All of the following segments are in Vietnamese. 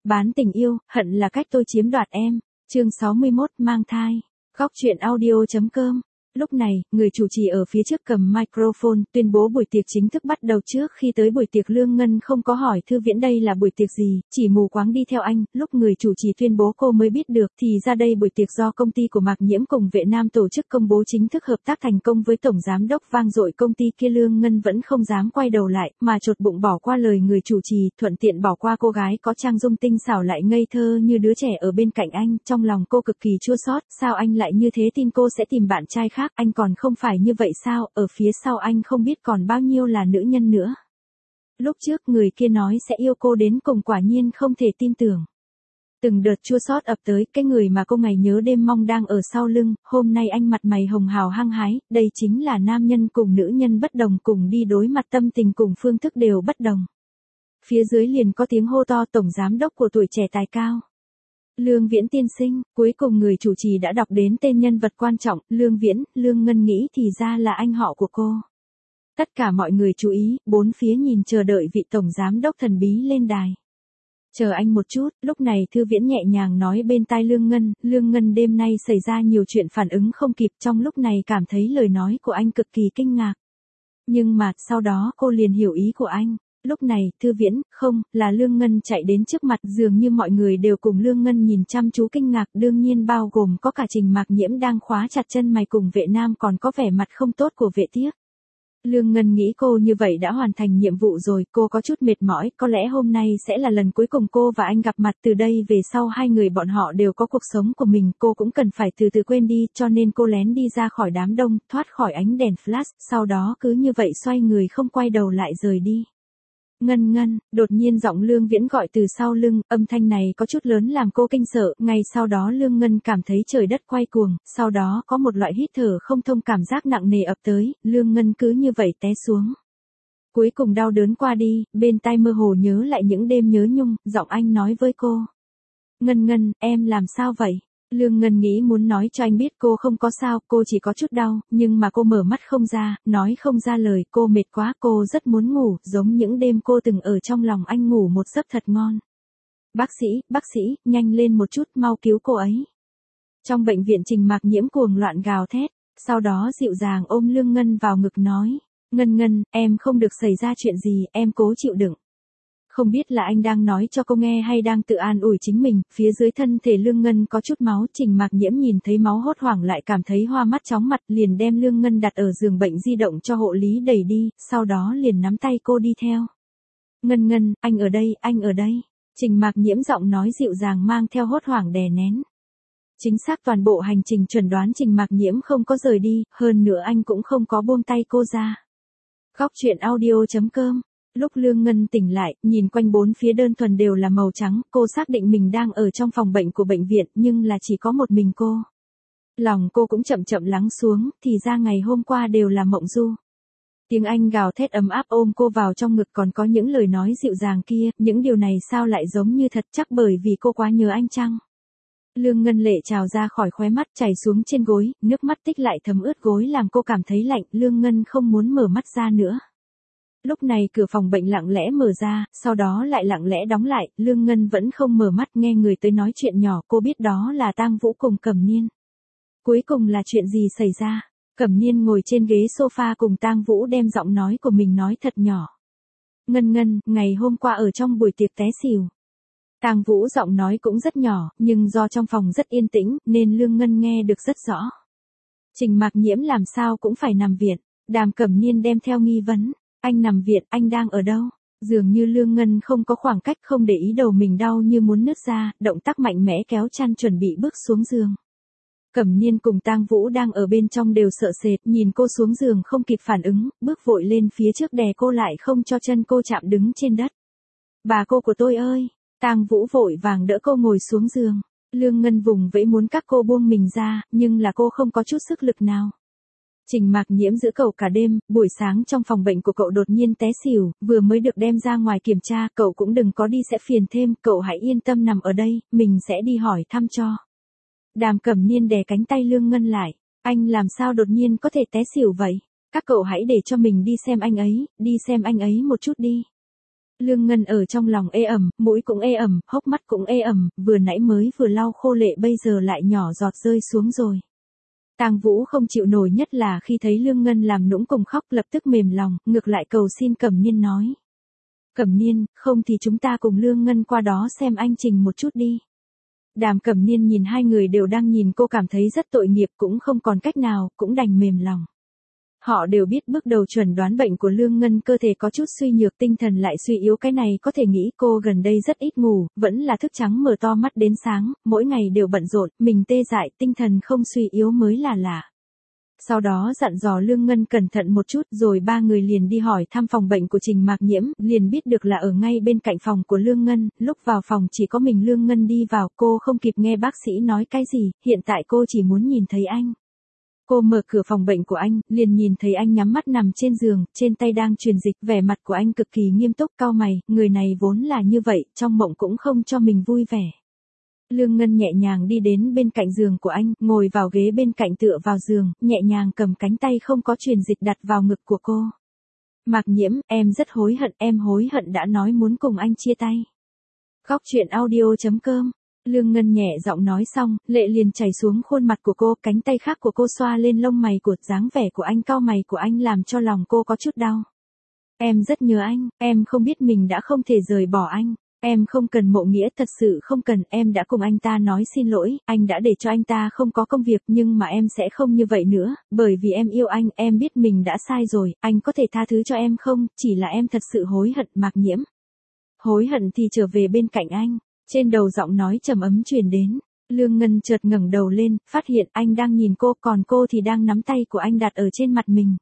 Bán tình yêu, hận là cách tôi chiếm đoạt em. Chương 61, mang thai. Góc truyện audio.com. Lúc này, người chủ trì ở phía trước cầm microphone, tuyên bố buổi tiệc chính thức bắt đầu. Trước khi tới buổi tiệc, Lương Ngân không có hỏi Thư Viễn đây là buổi tiệc gì, chỉ mù quáng đi theo anh. Lúc người chủ trì tuyên bố cô mới biết được, thì ra đây buổi tiệc do công ty của Mạc Nhiễm cùng Vệ Nam tổ chức, công bố chính thức hợp tác thành công với tổng giám đốc vang dội công ty kia. Lương Ngân vẫn không dám quay đầu lại, mà chột bụng bỏ qua lời người chủ trì, thuận tiện bỏ qua cô gái có trang dung tinh xảo lại ngây thơ như đứa trẻ ở bên cạnh anh. Trong lòng cô cực kỳ chua xót, sao anh lại như thế, tin cô sẽ tìm bạn trai khác, anh còn không phải như vậy sao, ở phía sau anh không biết còn bao nhiêu là nữ nhân nữa. Lúc trước người kia nói sẽ yêu cô đến cùng, quả nhiên không thể tin tưởng. Từng đợt chua xót ập tới, cái người mà cô ngày nhớ đêm mong đang ở sau lưng, hôm nay anh mặt mày hồng hào hăng hái, đây chính là nam nhân cùng nữ nhân bất đồng cùng đi đối mặt, tâm tình cùng phương thức đều bất đồng. Phía dưới liền có tiếng hô to, tổng giám đốc của tuổi trẻ tài cao. Lương Viễn tiên sinh. Cuối cùng người chủ trì đã đọc đến tên nhân vật quan trọng, Lương Viễn. Lương Ngân nghĩ thì ra là anh họ của cô. Tất cả mọi người chú ý, bốn phía nhìn chờ đợi vị tổng giám đốc thần bí lên đài. Chờ anh một chút. Lúc này Thư Viễn nhẹ nhàng nói bên tai Lương Ngân. Lương Ngân đêm nay xảy ra nhiều chuyện, phản ứng không kịp, trong lúc này cảm thấy lời nói của anh cực kỳ kinh ngạc. Nhưng mà, sau đó cô liền hiểu ý của anh. Lúc này, Thư Viễn, không, là Lương Ngân chạy đến trước mặt, dường như mọi người đều cùng Lương Ngân nhìn chăm chú kinh ngạc, đương nhiên bao gồm có cả Trình Mạc Nhiễm đang khóa chặt chân mày cùng Vệ Nam, còn có vẻ mặt không tốt của Vệ Tiếc. Lương Ngân nghĩ cô như vậy đã hoàn thành nhiệm vụ rồi, cô có chút mệt mỏi, có lẽ hôm nay sẽ là lần cuối cùng cô và anh gặp mặt, từ đây về sau hai người bọn họ đều có cuộc sống của mình, cô cũng cần phải từ từ quên đi, cho nên cô lén đi ra khỏi đám đông, thoát khỏi ánh đèn flash, sau đó cứ như vậy xoay người không quay đầu lại rời đi. Ngân Ngân, đột nhiên giọng Lương Viễn gọi từ sau lưng, âm thanh này có chút lớn làm cô kinh sợ, ngay sau đó Lương Ngân cảm thấy trời đất quay cuồng, sau đó có một loại hít thở không thông, cảm giác nặng nề ập tới, Lương Ngân cứ như vậy té xuống. Cuối cùng đau đớn qua đi, bên tai mơ hồ nhớ lại những đêm nhớ nhung, giọng anh nói với cô. Ngân Ngân, em làm sao vậy? Lương Ngân nghĩ muốn nói cho anh biết cô không có sao, cô chỉ có chút đau, nhưng mà cô mở mắt không ra, nói không ra lời, cô mệt quá, cô rất muốn ngủ, giống những đêm cô từng ở trong lòng anh ngủ một giấc thật ngon. Bác sĩ, nhanh lên một chút, mau cứu cô ấy. Trong bệnh viện Trình Mạc Nhiễm cuồng loạn gào thét, sau đó dịu dàng ôm Lương Ngân vào ngực nói, Ngân, em không được xảy ra chuyện gì, em cố chịu đựng. Không biết là anh đang nói cho cô nghe hay đang tự an ủi chính mình, phía dưới thân thể Lương Ngân có chút máu, Trình Mạc Nhiễm nhìn thấy máu hốt hoảng lại cảm thấy hoa mắt chóng mặt, liền đem Lương Ngân đặt ở giường bệnh di động cho hộ lý đẩy đi, sau đó liền nắm tay cô đi theo. Ngân, anh ở đây. Trình Mạc Nhiễm giọng nói dịu dàng mang theo hốt hoảng đè nén. Chính xác toàn bộ hành trình chuẩn đoán Trình Mạc Nhiễm không có rời đi, hơn nữa anh cũng không có buông tay cô ra. Góc truyện audio.com. Lúc Lương Ngân tỉnh lại, nhìn quanh bốn phía đơn thuần đều là màu trắng, cô xác định mình đang ở trong phòng bệnh của bệnh viện, nhưng là chỉ có một mình cô. Lòng cô cũng chậm chậm lắng xuống, thì ra ngày hôm qua đều là mộng du. Tiếng Anh gào thét ấm áp ôm cô vào trong ngực, còn có những lời nói dịu dàng kia, những điều này sao lại giống như thật, chắc bởi vì cô quá nhớ anh chăng? Lương Ngân lệ trào ra khỏi khóe mắt, chảy xuống trên gối, nước mắt tích lại thấm ướt gối làm cô cảm thấy lạnh, Lương Ngân không muốn mở mắt ra nữa. Lúc này cửa phòng bệnh lặng lẽ mở ra, sau đó lại lặng lẽ đóng lại, Lương Ngân vẫn không mở mắt, nghe người tới nói chuyện nhỏ, cô biết đó là Tang Vũ cùng Cẩm Niên. Cuối cùng là chuyện gì xảy ra? Cẩm Niên ngồi trên ghế sofa cùng Tang Vũ đem giọng nói của mình nói thật nhỏ. Ngân, ngày hôm qua ở trong buổi tiệc té xỉu. Tang Vũ giọng nói cũng rất nhỏ, nhưng do trong phòng rất yên tĩnh, nên Lương Ngân nghe được rất rõ. Trình Mạc Nhiễm làm sao cũng phải nằm viện, Đàm Cẩm Niên đem theo nghi vấn. Anh nằm viện, anh đang ở đâu? Dường như Lương Ngân không có khoảng cách, không để ý đầu mình đau như muốn nứt ra, động tác mạnh mẽ kéo chăn chuẩn bị bước xuống giường. Cẩm Niên cùng Tang Vũ đang ở bên trong đều sợ sệt, nhìn cô xuống giường không kịp phản ứng, bước vội lên phía trước đè cô lại không cho chân cô chạm đứng trên đất. Bà cô của tôi ơi! Tang Vũ vội vàng đỡ cô ngồi xuống giường. Lương Ngân vùng vẫy muốn các cô buông mình ra, nhưng là cô không có chút sức lực nào. Trình Mạc Nhiễm giữ cậu cả đêm, buổi sáng trong phòng bệnh của cậu đột nhiên té xỉu, vừa mới được đem ra ngoài kiểm tra, cậu cũng đừng có đi sẽ phiền thêm, cậu hãy yên tâm nằm ở đây, mình sẽ đi hỏi thăm cho. Đàm Cẩm Niên đè cánh tay Lương Ngân lại, anh làm sao đột nhiên có thể té xỉu vậy? Các cậu hãy để cho mình đi xem anh ấy một chút đi. Lương Ngân ở trong lòng ê ẩm, mũi cũng ê ẩm, hốc mắt cũng ê ẩm, vừa nãy mới vừa lau khô lệ bây giờ lại nhỏ giọt rơi xuống rồi. Tang Vũ không chịu nổi nhất là khi thấy Lương Ngân làm nũng cùng khóc lập tức mềm lòng, ngược lại cầu xin Cẩm Niên nói. Cẩm Niên, không thì chúng ta cùng Lương Ngân qua đó xem anh Trình một chút đi. Đàm Cẩm Niên nhìn hai người đều đang nhìn cô cảm thấy rất tội nghiệp cũng không còn cách nào, cũng đành mềm lòng. Họ đều biết bước đầu chuẩn đoán bệnh của Lương Ngân cơ thể có chút suy nhược tinh thần lại suy yếu cái này có thể nghĩ cô gần đây rất ít ngủ, vẫn là thức trắng mở to mắt đến sáng, mỗi ngày đều bận rộn, mình tê dại tinh thần không suy yếu mới là lạ. Sau đó dặn dò Lương Ngân cẩn thận một chút rồi ba người liền đi hỏi thăm phòng bệnh của Trình Mạc Nhiễm, liền biết được là ở ngay bên cạnh phòng của Lương Ngân, lúc vào phòng chỉ có mình Lương Ngân đi vào, cô không kịp nghe bác sĩ nói cái gì, hiện tại cô chỉ muốn nhìn thấy anh. Cô mở cửa phòng bệnh của anh, liền nhìn thấy anh nhắm mắt nằm trên giường, trên tay đang truyền dịch, vẻ mặt của anh cực kỳ nghiêm túc, cau mày, người này vốn là như vậy, trong mộng cũng không cho mình vui vẻ. Lương Ngân nhẹ nhàng đi đến bên cạnh giường của anh, ngồi vào ghế bên cạnh tựa vào giường, nhẹ nhàng cầm cánh tay không có truyền dịch đặt vào ngực của cô. Mạc Nhiễm, em rất hối hận, em hối hận đã nói muốn cùng anh chia tay. Khóc chuyện audio.com. Lương Ngân nhẹ giọng nói xong, lệ liền chảy xuống khuôn mặt của cô, cánh tay khác của cô xoa lên lông mày của dáng vẻ của anh, cau mày của anh làm cho lòng cô có chút đau. Em rất nhớ anh, em không biết mình đã không thể rời bỏ anh. Em không cần Mộ Nghĩa, thật sự không cần, em đã cùng anh ta nói xin lỗi, anh đã để cho anh ta không có công việc nhưng mà em sẽ không như vậy nữa, bởi vì em yêu anh, em biết mình đã sai rồi, anh có thể tha thứ cho em không, chỉ là em thật sự hối hận. Mạc Nhiễm. Hối hận thì trở về bên cạnh anh. Trên đầu giọng nói trầm ấm truyền đến, Lương Ngân chợt ngẩng đầu lên, phát hiện anh đang nhìn cô, còn cô thì đang nắm tay của anh đặt ở trên mặt mình.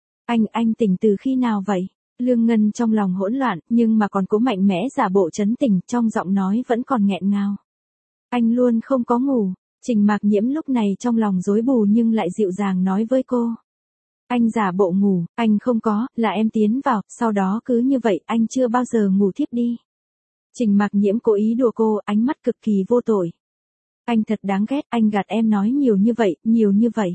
Anh tỉnh từ khi nào vậy? Lương Ngân trong lòng hỗn loạn, nhưng mà còn cố mạnh mẽ giả bộ trấn tĩnh, trong giọng nói vẫn còn nghẹn ngào. Anh luôn không có ngủ. Trình Mạc Nhiễm lúc này trong lòng rối bù nhưng lại dịu dàng nói với cô. Anh giả bộ ngủ, anh không có, là em tiến vào, sau đó cứ như vậy, anh chưa bao giờ ngủ thiếp đi. Trình Mạc Nhiễm cố ý đùa cô, ánh mắt cực kỳ vô tội. Anh thật đáng ghét, anh gạt em nói nhiều như vậy.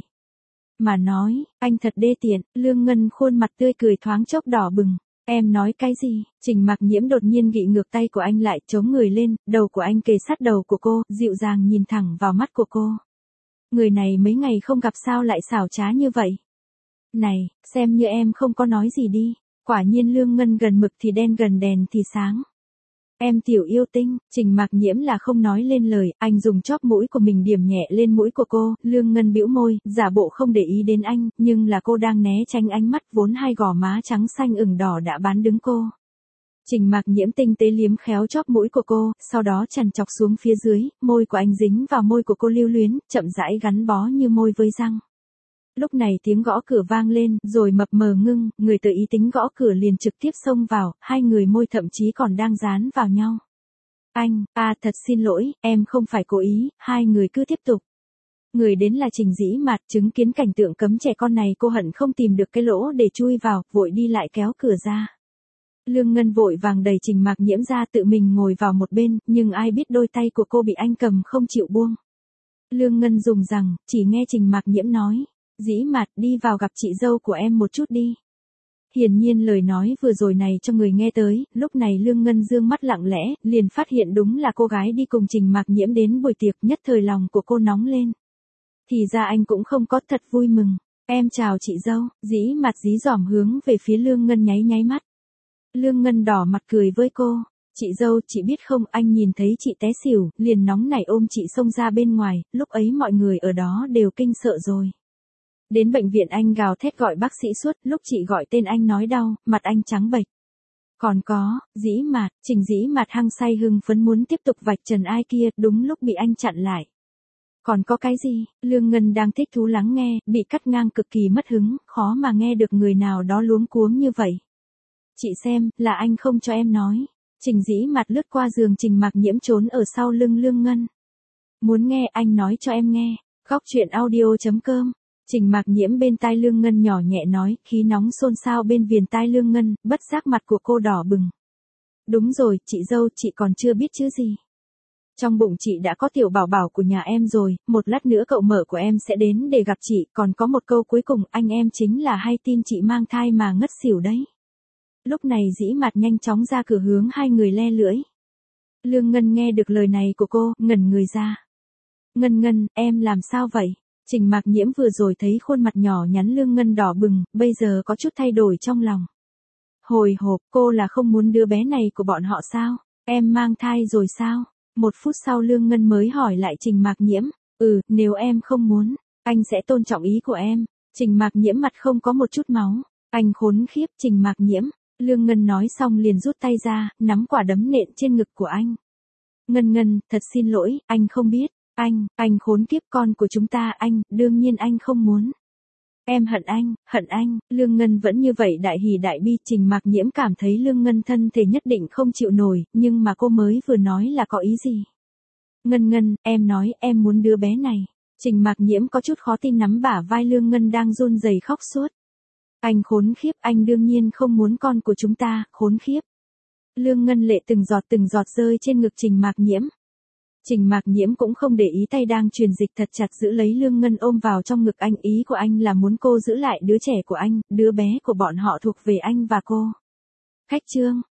Mà nói, anh thật đê tiện, Lương Ngân khuôn mặt tươi cười thoáng chốc đỏ bừng. Em nói cái gì? Trình Mạc Nhiễm đột nhiên gị ngược tay của anh lại, chống người lên, đầu của anh kề sát đầu của cô, dịu dàng nhìn thẳng vào mắt của cô. Người này mấy ngày không gặp sao lại xảo trá như vậy? Này, xem như em không có nói gì đi. Quả nhiên Lương Ngân gần mực thì đen gần đèn thì sáng. Em tiểu yêu tinh. Trình Mạc Nhiễm là không nói lên lời, anh dùng chóp mũi của mình điểm nhẹ lên mũi của cô, Lương Ngân bĩu môi, giả bộ không để ý đến anh, nhưng là cô đang né tránh ánh mắt vốn hai gò má trắng xanh ửng đỏ đã bán đứng cô. Trình Mạc Nhiễm tinh tế liếm khéo chóp mũi của cô, sau đó chằn chọc xuống phía dưới, môi của anh dính vào môi của cô lưu luyến, chậm rãi gắn bó như môi với răng. Lúc này tiếng gõ cửa vang lên, rồi mập mờ ngưng, người tự ý tính gõ cửa liền trực tiếp xông vào, hai người môi thậm chí còn đang dán vào nhau. Anh, thật xin lỗi, em không phải cố ý, hai người cứ tiếp tục. Người đến là Trình Dĩ Mạt, chứng kiến cảnh tượng cấm trẻ con này cô hận không tìm được cái lỗ để chui vào, vội đi lại kéo cửa ra. Lương Ngân vội vàng đẩy Trình Mạc Nhiễm ra tự mình ngồi vào một bên, nhưng ai biết đôi tay của cô bị anh cầm không chịu buông. Lương Ngân dùng rằng, chỉ nghe Trình Mạc Nhiễm nói. Dĩ Mạt, đi vào gặp chị dâu của em một chút đi. Hiển nhiên lời nói vừa rồi này cho người nghe tới, lúc này Lương Ngân dương mắt lặng lẽ, liền phát hiện đúng là cô gái đi cùng Trình Mạc Nhiễm đến buổi tiệc, nhất thời lòng của cô nóng lên. Thì ra anh cũng không có, thật vui mừng. Em chào chị dâu. Dĩ Mạt dí dỏm hướng về phía Lương Ngân nháy mắt. Lương Ngân đỏ mặt cười với cô. Chị dâu, chị biết không, anh nhìn thấy chị té xỉu, liền nóng nảy ôm chị xông ra bên ngoài, lúc ấy mọi người ở đó đều kinh sợ rồi. Đến bệnh viện anh gào thét gọi bác sĩ suốt, lúc chị gọi tên anh nói đau, mặt anh trắng bệch. Còn có, Dĩ Mạt, Trình Dĩ Mạt hăng say hưng phấn muốn tiếp tục vạch trần ai kia, đúng lúc bị anh chặn lại. Còn có cái gì? Lương Ngân đang thích thú lắng nghe, bị cắt ngang cực kỳ mất hứng, khó mà nghe được người nào đó luống cuống như vậy. Chị xem, là anh không cho em nói. Trình Dĩ Mạt lướt qua giường Trình Mạc Nhiễm trốn ở sau lưng Lương Ngân. Muốn nghe anh nói cho em nghe. Khóc chuyện audio.com. Trình Mạc Nhiễm bên tai Lương Ngân nhỏ nhẹ nói, khí nóng xôn xao bên viền tai Lương Ngân, bất giác mặt của cô đỏ bừng. Đúng rồi, chị dâu, chị còn chưa biết chứ gì. Trong bụng chị đã có tiểu bảo bảo của nhà em rồi, một lát nữa cậu mở của em sẽ đến để gặp chị, còn có một câu cuối cùng, anh em chính là hay tin chị mang thai mà ngất xỉu đấy. Lúc này Dĩ Mạt nhanh chóng ra cửa hướng hai người le lưỡi. Lương Ngân nghe được lời này của cô, ngẩn người ra. Ngân, em làm sao vậy? Trình Mạc Nhiễm vừa rồi thấy khuôn mặt nhỏ nhắn Lương Ngân đỏ bừng, bây giờ có chút thay đổi trong lòng. Hồi hộp, cô là không muốn đứa bé này của bọn họ sao? Em mang thai rồi sao? 1 phút sau Lương Ngân mới hỏi lại Trình Mạc Nhiễm. Nếu em không muốn, anh sẽ tôn trọng ý của em. Trình Mạc Nhiễm mặt không có một chút máu. Anh khốn khiếp, Trình Mạc Nhiễm. Lương Ngân nói xong liền rút tay ra, nắm quả đấm nện trên ngực của anh. Ngân, thật xin lỗi, anh không biết. Anh khốn kiếp, con của chúng ta, đương nhiên anh không muốn. Em hận anh, Lương Ngân vẫn như vậy đại hỉ đại bi. Trình Mạc Nhiễm cảm thấy Lương Ngân thân thể nhất định không chịu nổi, nhưng mà cô mới vừa nói là có ý gì? Ngân, em nói em muốn đứa bé này. Trình Mạc Nhiễm có chút khó tin nắm bả vai Lương Ngân đang run rẩy khóc suốt. Anh khốn khiếp, anh đương nhiên không muốn con của chúng ta, khốn khiếp. Lương Ngân lệ từng giọt rơi trên ngực Trình Mạc Nhiễm. Trình Mạc Nhiễm cũng không để ý tay đang truyền dịch thật chặt giữ lấy Lương Ngân ôm vào trong ngực anh. Ý của anh là muốn cô giữ lại đứa trẻ của anh, đứa bé của bọn họ thuộc về anh và cô. Khách trương.